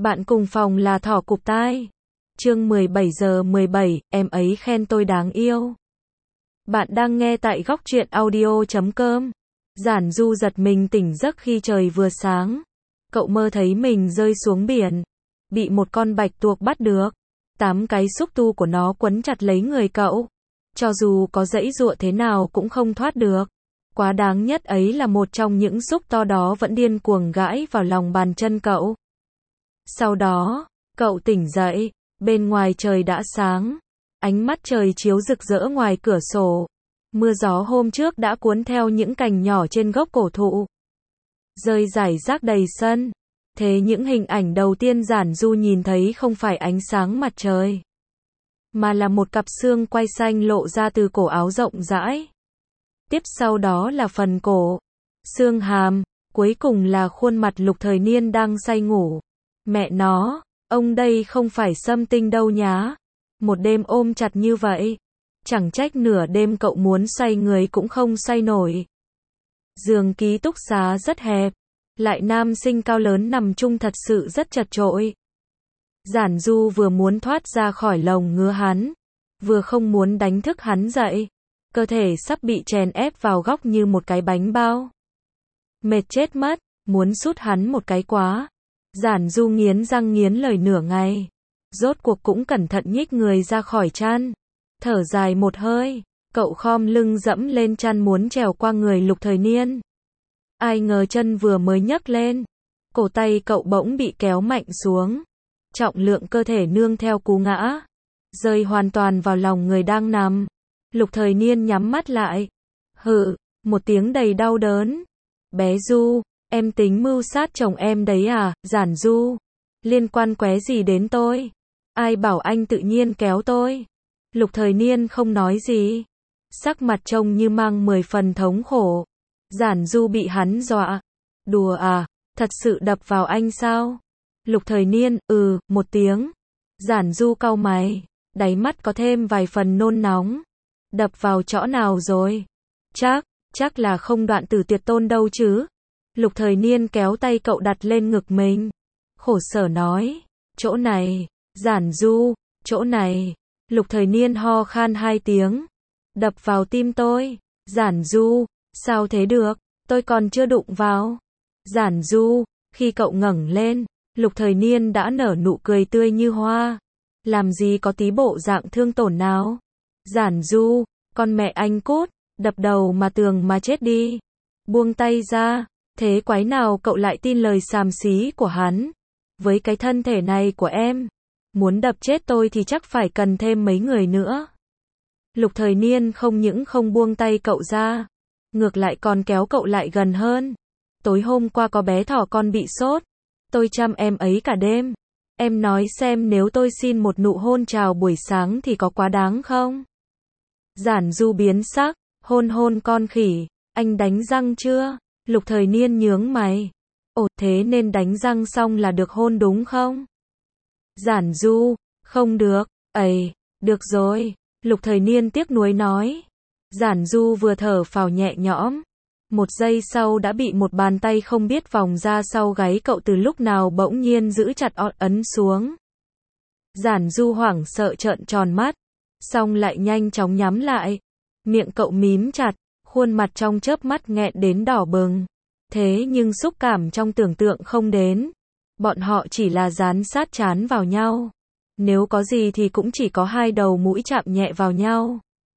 Bạn cùng phòng là thỏ cụp tai. Chương 17:17, em ấy khen tôi đáng yêu. Bạn đang nghe tại góc truyện audio.com. Giản Du giật mình tỉnh giấc khi trời vừa sáng. Cậu mơ thấy mình rơi xuống biển, bị một con bạch tuộc bắt được. 8 cái xúc tu của nó quấn chặt lấy người cậu. Cho dù có giãy giụa thế nào cũng không thoát được. Quá đáng nhất ấy là một trong những xúc to đó vẫn điên cuồng gãi vào lòng bàn chân cậu. Sau đó, cậu tỉnh dậy, bên ngoài trời đã sáng. Ánh mắt trời chiếu rực rỡ ngoài cửa sổ. Mưa gió hôm trước đã cuốn theo những cành nhỏ trên gốc cổ thụ, rơi rải rác đầy sân. Thế những hình ảnh đầu tiên Giản Du nhìn thấy không phải ánh sáng mặt trời, mà là một cặp xương quai xanh lộ ra từ cổ áo rộng rãi. Tiếp sau đó là phần cổ, xương hàm, cuối cùng là khuôn mặt Lục Thời Niên đang say ngủ. Mẹ nó, ông đây không phải Sâm Tinh đâu nhá. Một đêm ôm chặt như vậy, chẳng trách nửa đêm cậu muốn xoay người cũng không xoay nổi. Giường ký túc xá rất hẹp, lại nam sinh cao lớn nằm chung thật sự rất chật chội. Giản Du vừa muốn thoát ra khỏi lồng ngứa hắn, vừa không muốn đánh thức hắn dậy. Cơ thể sắp bị chèn ép vào góc như một cái bánh bao. Mệt chết mất, muốn sút hắn một cái quá. Giản Du nghiến răng nghiến lời nửa ngày. Rốt cuộc cũng cẩn thận nhích người ra khỏi chăn. Thở dài một hơi, cậu khom lưng dẫm lên chăn muốn trèo qua người Lục Thời Niên. Ai ngờ chân vừa mới nhấc lên, cổ tay cậu bỗng bị kéo mạnh xuống. Trọng lượng cơ thể nương theo cú ngã, rơi hoàn toàn vào lòng người đang nằm. Lục Thời Niên nhắm mắt lại. Hự, một tiếng đầy đau đớn. Bé Du, em tính mưu sát chồng em đấy à? Giản Du, liên quan qué gì đến tôi? Ai bảo anh tự nhiên kéo tôi? Lục Thời Niên không nói gì, sắc mặt trông như mang 10 phần thống khổ. Giản Du bị hắn dọa. Đùa à, thật sự đập vào anh sao? Lục Thời Niên, một tiếng. Giản Du cau mày, đáy mắt có thêm vài phần nôn nóng. Đập vào chỗ nào rồi? Chắc là không Đoạn Tử Tuyệt Tôn đâu chứ? Lục Thời Niên kéo tay cậu đặt lên ngực mình, khổ sở nói, chỗ này. Giản Du, chỗ này. Lục Thời Niên ho khan 2 tiếng. Đập vào tim tôi. Giản Du, sao thế được, tôi còn chưa đụng vào. Giản Du, khi cậu ngẩng lên, Lục Thời Niên đã nở nụ cười tươi như hoa. Làm gì có tí bộ dạng thương tổn nào. Giản Du, con mẹ anh cút, đập đầu mà tường mà chết đi. Buông tay ra, thế quái nào cậu lại tin lời xàm xí của hắn. Với cái thân thể này của em, muốn đập chết tôi thì chắc phải cần thêm mấy người nữa. Lục Thời Niên không những không buông tay cậu ra, ngược lại còn kéo cậu lại gần hơn. Tối hôm qua có bé thỏ con bị sốt, tôi chăm em ấy cả đêm. Em nói xem nếu tôi xin một nụ hôn chào buổi sáng thì có quá đáng không? Giản Du biến sắc, hôn con khỉ, anh đánh răng chưa? Lục Thời Niên nhướng mày. Ồ, thế nên đánh răng xong là được hôn đúng không? Giản Du, không được. Ây, được rồi. Lục Thời Niên tiếc nuối nói. Giản Du vừa thở phào nhẹ nhõm. Một giây sau đã bị một bàn tay không biết vòng ra sau gáy cậu từ lúc nào bỗng nhiên giữ chặt ấn xuống. Giản Du hoảng sợ trợn tròn mắt, xong lại nhanh chóng nhắm lại. Miệng cậu mím chặt, khuôn mặt trong chớp mắt nghẹn đến đỏ bừng. Thế nhưng xúc cảm trong tưởng tượng không đến. Bọn họ chỉ là dán sát trán vào nhau. Nếu có gì thì cũng chỉ có 2 đầu mũi chạm nhẹ vào nhau.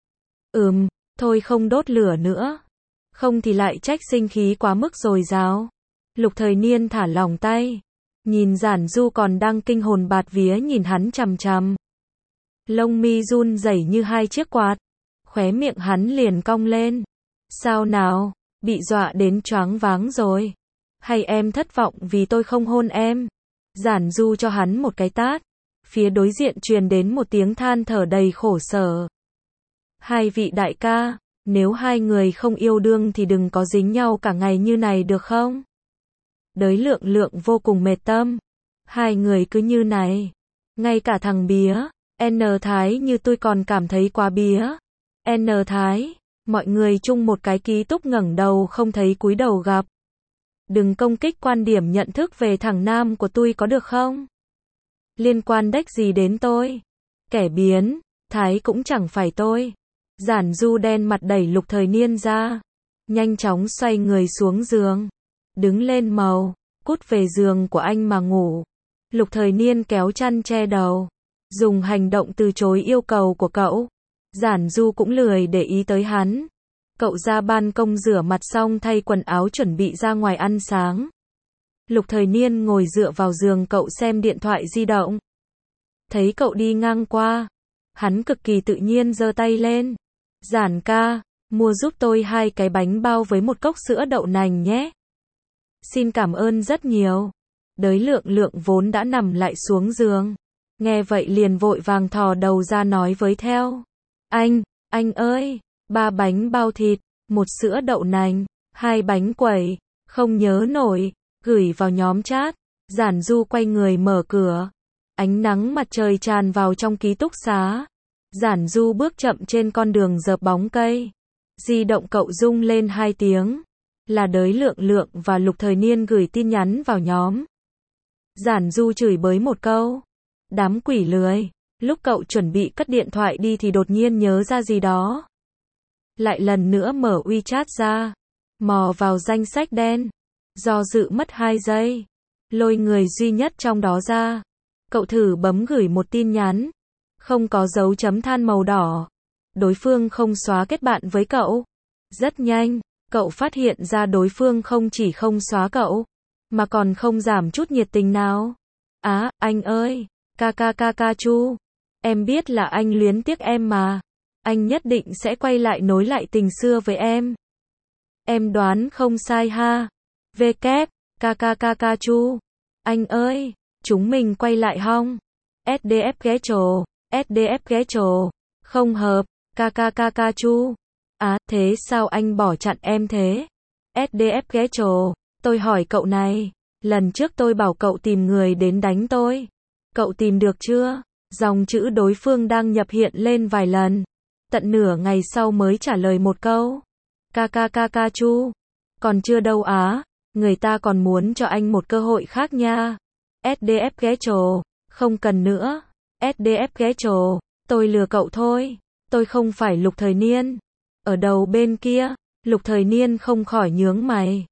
Thôi không đốt lửa nữa. Không thì lại trách sinh khí quá mức dồi dào. Lục Thời Niên thả lỏng tay, nhìn Giản Du còn đang kinh hồn bạt vía nhìn hắn chằm chằm. Lông mi run rẩy như 2 chiếc quạt, khóe miệng hắn liền cong lên. Sao nào, bị dọa đến choáng váng rồi? Hay em thất vọng vì tôi không hôn em? Giản Du cho hắn một cái tát. Phía đối diện truyền đến một tiếng than thở đầy khổ sở. Hai vị đại ca, nếu hai người không yêu đương thì đừng có dính nhau cả ngày như này được không? Đới Lượng vô cùng mệt tâm. Hai người cứ như này, ngay cả thằng bía N Thái như tôi còn cảm thấy quá bía. N Thái, mọi người chung một cái ký túc ngẩng đầu không thấy cúi đầu gặp. Đừng công kích quan điểm nhận thức về thằng nam của tôi có được không? Liên quan đếch gì đến tôi? Kẻ biến, thái cũng chẳng phải tôi. Giản Du đen mặt đẩy Lục Thời Niên ra. Nhanh chóng xoay người xuống giường. Đứng lên màu, cút về giường của anh mà ngủ. Lục Thời Niên kéo chăn che đầu. Dùng hành động từ chối yêu cầu của cậu. Giản Du cũng lười để ý tới hắn. Cậu ra ban công rửa mặt xong thay quần áo chuẩn bị ra ngoài ăn sáng. Lục Thời Niên ngồi dựa vào giường cậu xem điện thoại di động. Thấy cậu đi ngang qua, hắn cực kỳ tự nhiên giơ tay lên. Giản ca, mua giúp tôi 2 cái bánh bao với một cốc sữa đậu nành nhé. Xin cảm ơn rất nhiều. Đới Lượng Lượng vốn đã nằm lại xuống giường. Nghe vậy liền vội vàng thò đầu ra nói với theo. Anh ơi, 3 bánh bao thịt, 1 sữa đậu nành, 2 bánh quẩy, không nhớ nổi, gửi vào nhóm chat. Giản Du quay người mở cửa. Ánh nắng mặt trời tràn vào trong ký túc xá. Giản Du bước chậm trên con đường dợp bóng cây. Di động cậu rung lên 2 tiếng. Là Đới Lượng Lượng và Lục Thời Niên gửi tin nhắn vào nhóm. Giản Du chửi bới một câu. Đám quỷ lười. Lúc cậu chuẩn bị cất điện thoại đi thì đột nhiên nhớ ra gì đó. Lại lần nữa mở WeChat ra. Mò vào danh sách đen. Do dự mất 2 giây. Lôi người duy nhất trong đó ra. Cậu thử bấm gửi một tin nhắn. Không có dấu chấm than màu đỏ. Đối phương không xóa kết bạn với cậu. Rất nhanh, cậu phát hiện ra đối phương không chỉ không xóa cậu, mà còn không giảm chút nhiệt tình nào. Anh ơi, ca chu. Em biết là anh luyến tiếc em mà. Anh nhất định sẽ quay lại nối lại tình xưa với em. Em đoán không sai ha. Ca chu. Anh ơi, chúng mình quay lại hong. SDF ghé trồ. Không hợp. Ca chu. Thế sao anh bỏ chặn em thế? SDF ghé trồ. Tôi hỏi cậu này. Lần trước tôi bảo cậu tìm người đến đánh tôi. Cậu tìm được chưa? Dòng chữ đối phương đang nhập hiện lên vài lần. Tận nửa ngày sau mới trả lời một câu. Ca chu. Còn chưa đâu á. Người ta còn muốn cho anh một cơ hội khác nha. SDF ghé trồ. Không cần nữa. SDF ghé trồ. Tôi lừa cậu thôi. Tôi không phải Lục Thời Niên. Ở đầu bên kia, Lục Thời Niên không khỏi nhướng mày.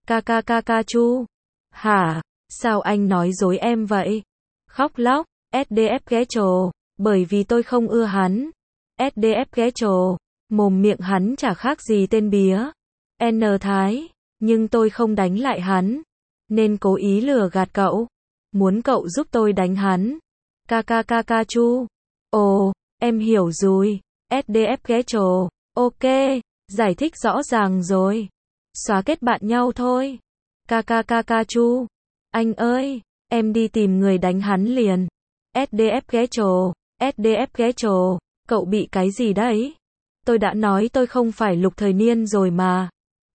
Ca chu. Hả? Sao anh nói dối em vậy? Khóc lóc. SDF ghé trồ. Bởi vì tôi không ưa hắn. SDF ghé trồ. Mồm miệng hắn chả khác gì tên bía. N Thái. Nhưng tôi không đánh lại hắn. Nên cố ý lừa gạt cậu. Muốn cậu giúp tôi đánh hắn. Ca chu. Ồ, em hiểu rồi. SDF ghé trồ. Ok, giải thích rõ ràng rồi. Xóa kết bạn nhau thôi. Ca chu. Anh ơi, em đi tìm người đánh hắn liền. SDF ghé trồ. SDF ghé trồ. Cậu bị cái gì đấy? Tôi đã nói tôi không phải Lục Thời Niên rồi mà.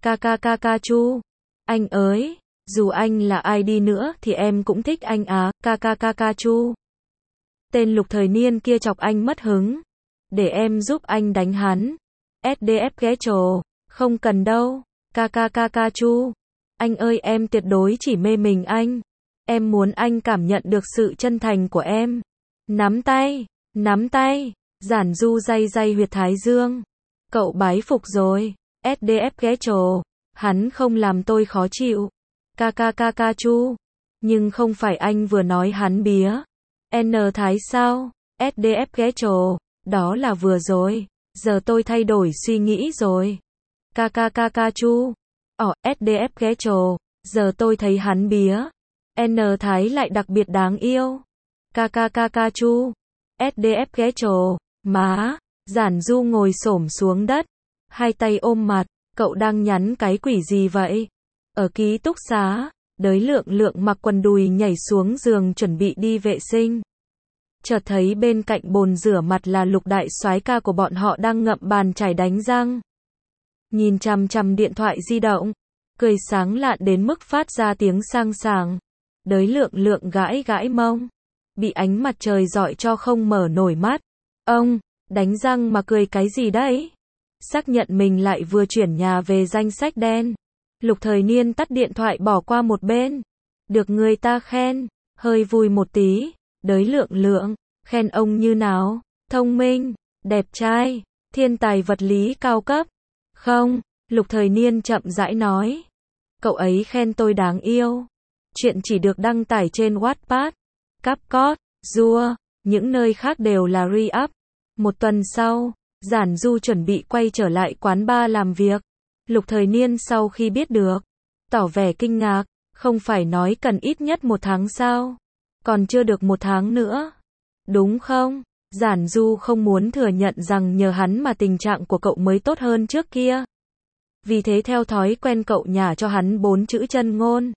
Ca chu. Anh ơi, dù anh là ai đi nữa thì em cũng thích anh á. Ca chu. Tên Lục Thời Niên kia chọc anh mất hứng. Để em giúp anh đánh hắn. SDF ghé trồ. Không cần đâu. Ca chu. Anh ơi, em tuyệt đối chỉ mê mình anh. Em muốn anh cảm nhận được sự chân thành của em. Nắm tay. Giản Du day huyệt thái dương. Cậu bái phục rồi. SDF ghé trồ. Hắn không làm tôi khó chịu. Ca chu. Nhưng không phải anh vừa nói hắn bía. N Thái sao? SDF ghé trồ. Đó là vừa rồi. Giờ tôi thay đổi suy nghĩ rồi. Ca chu. SDF ghé trồ. Giờ tôi thấy hắn bía. N Thái lại đặc biệt đáng yêu. Ca chu. SDF ghé trồ. Má. Giản Du ngồi xổm xuống đất. Hai tay ôm mặt. Cậu đang nhắn cái quỷ gì vậy? Ở ký túc xá, Đới Lượng Lượng mặc quần đùi nhảy xuống giường chuẩn bị đi vệ sinh. Chợt thấy bên cạnh bồn rửa mặt là Lục đại soái ca của bọn họ đang ngậm bàn chải đánh răng. Nhìn chằm chằm điện thoại di động, cười sáng lạn đến mức phát ra tiếng sang sảng. Đới Lượng Lượng gãi mông, bị ánh mặt trời rọi cho không mở nổi mắt. Ông, đánh răng mà cười cái gì đấy? Xác nhận mình lại vừa chuyển nhà về danh sách đen. Lục Thời Niên tắt điện thoại bỏ qua một bên. Được người ta khen, hơi vui một tí. Đới lượng lượng, khen ông như nào? Thông minh, đẹp trai, thiên tài vật lý cao cấp. Không, Lục Thời Niên chậm rãi nói. Cậu ấy khen tôi đáng yêu. Chuyện chỉ được đăng tải trên Wattpad, Cupcode, Dua, những nơi khác đều là re-up. Một tuần sau, Giản Du chuẩn bị quay trở lại quán bar làm việc. Lục Thời Niên sau khi biết được, tỏ vẻ kinh ngạc, không phải nói cần ít nhất 1 tháng sao? Còn chưa được 1 tháng nữa. Đúng không? Giản Du không muốn thừa nhận rằng nhờ hắn mà tình trạng của cậu mới tốt hơn trước kia. Vì thế theo thói quen cậu nhả cho hắn 4 chữ chân ngôn.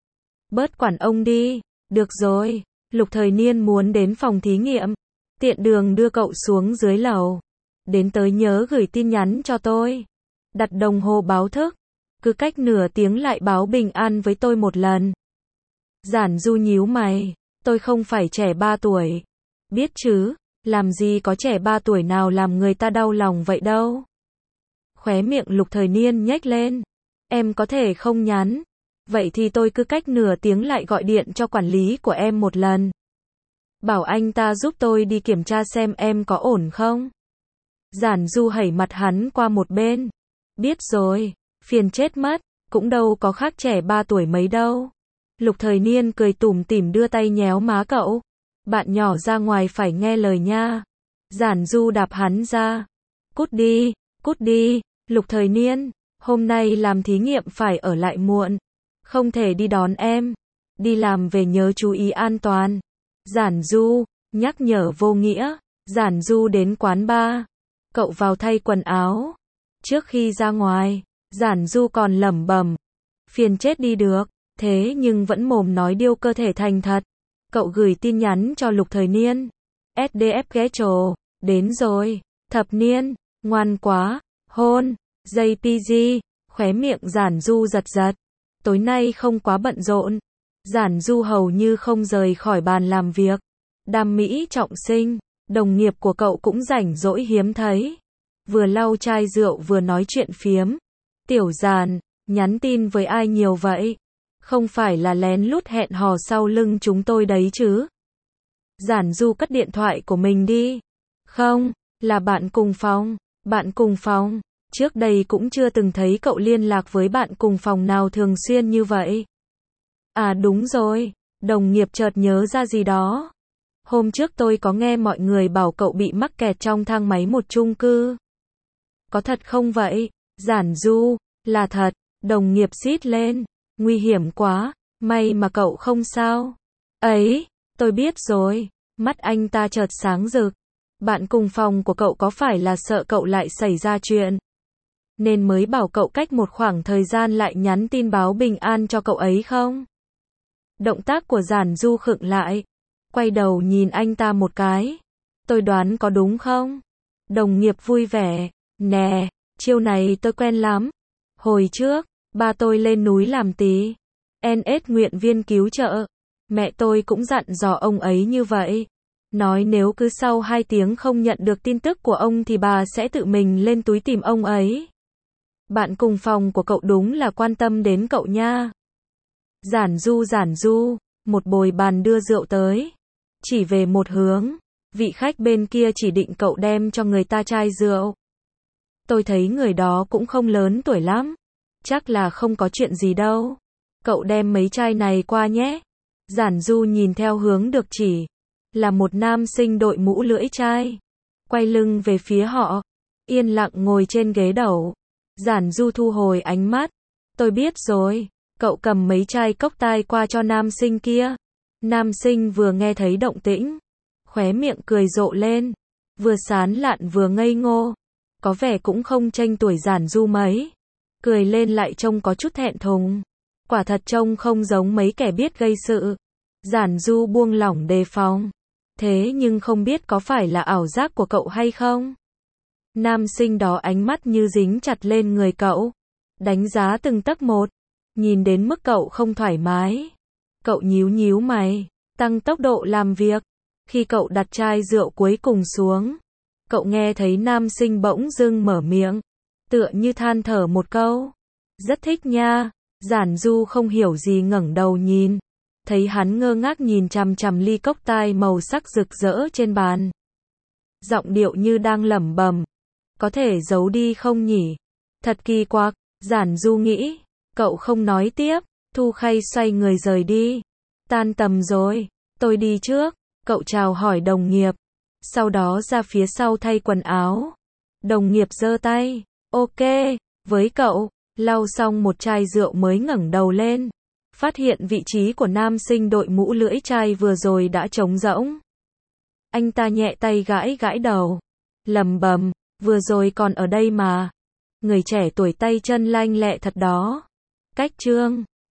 Bớt quản ông đi. Được rồi. Lục Thời Niên muốn đến phòng thí nghiệm. Tiện đường đưa cậu xuống dưới lầu. Đến tới nhớ gửi tin nhắn cho tôi. Đặt đồng hồ báo thức. Cứ cách nửa tiếng lại báo bình an với tôi một lần. Giản Du nhíu mày. Tôi không phải trẻ 3 tuổi. Biết chứ, làm gì có trẻ 3 tuổi nào làm người ta đau lòng vậy đâu. Khóe miệng Lục Thời Niên nhếch lên. Em có thể không nhắn. Vậy thì tôi cứ cách nửa tiếng lại gọi điện cho quản lý của em một lần. Bảo anh ta giúp tôi đi kiểm tra xem em có ổn không. Giản Du hẩy mặt hắn qua một bên. Biết rồi, phiền chết mất, cũng đâu có khác trẻ 3 tuổi mấy đâu. Lục Thời Niên cười tủm tỉm đưa tay nhéo má cậu. Bạn nhỏ ra ngoài phải nghe lời nha. Giản Du đạp hắn ra. Cút đi, cút đi. Lục Thời Niên, hôm nay làm thí nghiệm phải ở lại muộn. Không thể đi đón em. Đi làm về nhớ chú ý an toàn. Giản Du, nhắc nhở vô nghĩa. Giản Du đến quán bar. Cậu vào thay quần áo. Trước khi ra ngoài, Giản Du còn lẩm bẩm. Phiền chết đi được. Thế nhưng vẫn mồm nói điêu cơ thể thành thật. Cậu gửi tin nhắn cho Lục Thời Niên. SDF ghé trồ. Đến rồi. Thập Niên. Ngoan quá. Hôn. JPG. Khóe miệng Giản Du giật giật. Tối nay không quá bận rộn. Giản Du hầu như không rời khỏi bàn làm việc. Đam mỹ trọng sinh. Đồng nghiệp của cậu cũng rảnh rỗi hiếm thấy. Vừa lau chai rượu vừa nói chuyện phiếm. Tiểu Giản, nhắn tin với ai nhiều vậy? Không phải là lén lút hẹn hò sau lưng chúng tôi đấy chứ? Giản Du cất điện thoại của mình đi. Không, là bạn cùng phòng. Bạn cùng phòng. Trước đây cũng chưa từng thấy cậu liên lạc với bạn cùng phòng nào thường xuyên như vậy. À đúng rồi, đồng nghiệp chợt nhớ ra gì đó. Hôm trước tôi có nghe mọi người bảo cậu bị mắc kẹt trong thang máy một chung cư. Có thật không vậy? Giản Du, là thật. Đồng nghiệp xít lên. Nguy hiểm quá, may mà cậu không sao. Ấy, tôi biết rồi. Mắt anh ta chợt sáng rực. Bạn cùng phòng của cậu có phải là sợ cậu lại xảy ra chuyện, nên mới bảo cậu cách một khoảng thời gian lại nhắn tin báo bình an cho cậu ấy không? Động tác của Giản Du khựng lại. Quay đầu nhìn anh ta một cái. Tôi đoán có đúng không? Đồng nghiệp vui vẻ. Nè, chiêu này tôi quen lắm. Hồi trước, ba tôi lên núi làm tí. NS nguyện viên cứu trợ. Mẹ tôi cũng dặn dò ông ấy như vậy. Nói nếu cứ sau 2 tiếng không nhận được tin tức của ông thì bà sẽ tự mình lên túi tìm ông ấy. Bạn cùng phòng của cậu đúng là quan tâm đến cậu nha. Giản Du, một bồi bàn đưa rượu tới. Chỉ về một hướng. Vị khách bên kia chỉ định cậu đem cho người ta chai rượu. Tôi thấy người đó cũng không lớn tuổi lắm. Chắc là không có chuyện gì đâu. Cậu đem mấy chai này qua nhé. Giản Du nhìn theo hướng được chỉ. Là một nam sinh đội mũ lưỡi chai. Quay lưng về phía họ. Yên lặng ngồi trên ghế đầu. Giản Du thu hồi ánh mắt. Tôi biết rồi. Cậu cầm mấy chai cốc tai qua cho nam sinh kia. Nam sinh vừa nghe thấy động tĩnh. Khóe miệng cười rộ lên. Vừa sán lạn vừa ngây ngô. Có vẻ cũng không chênh tuổi Giản Du mấy. Cười lên lại trông có chút thẹn thùng. Quả thật trông không giống mấy kẻ biết gây sự. Giản Du buông lỏng đề phòng. Thế nhưng không biết có phải là ảo giác của cậu hay không? Nam sinh đó ánh mắt như dính chặt lên người cậu. Đánh giá từng tấc một. Nhìn đến mức cậu không thoải mái. Cậu nhíu mày. Tăng tốc độ làm việc. Khi cậu đặt chai rượu cuối cùng xuống. Cậu nghe thấy nam sinh bỗng dưng mở miệng. Tựa như than thở một câu. Rất thích nha. Giản Du không hiểu gì ngẩng đầu nhìn. thấy hắn ngơ ngác nhìn chằm chằm ly cốc tai màu sắc rực rỡ trên bàn. Giọng điệu như đang lẩm bẩm, có thể giấu đi không nhỉ? Thật kỳ quặc, Giản Du nghĩ. Cậu không nói tiếp, Thu Khay xoay người rời đi. Tan tầm rồi, tôi đi trước, cậu chào hỏi đồng nghiệp. Sau đó ra phía sau thay quần áo. Đồng nghiệp giơ tay, ok, với cậu, lau xong một chai rượu mới ngẩng đầu lên. Phát hiện vị trí của nam sinh đội mũ lưỡi chai vừa rồi đã trống rỗng. Anh ta nhẹ tay gãi gãi đầu, lẩm bẩm, vừa rồi còn ở đây mà. Người trẻ tuổi tay chân lanh lẹ thật đó. Cách chương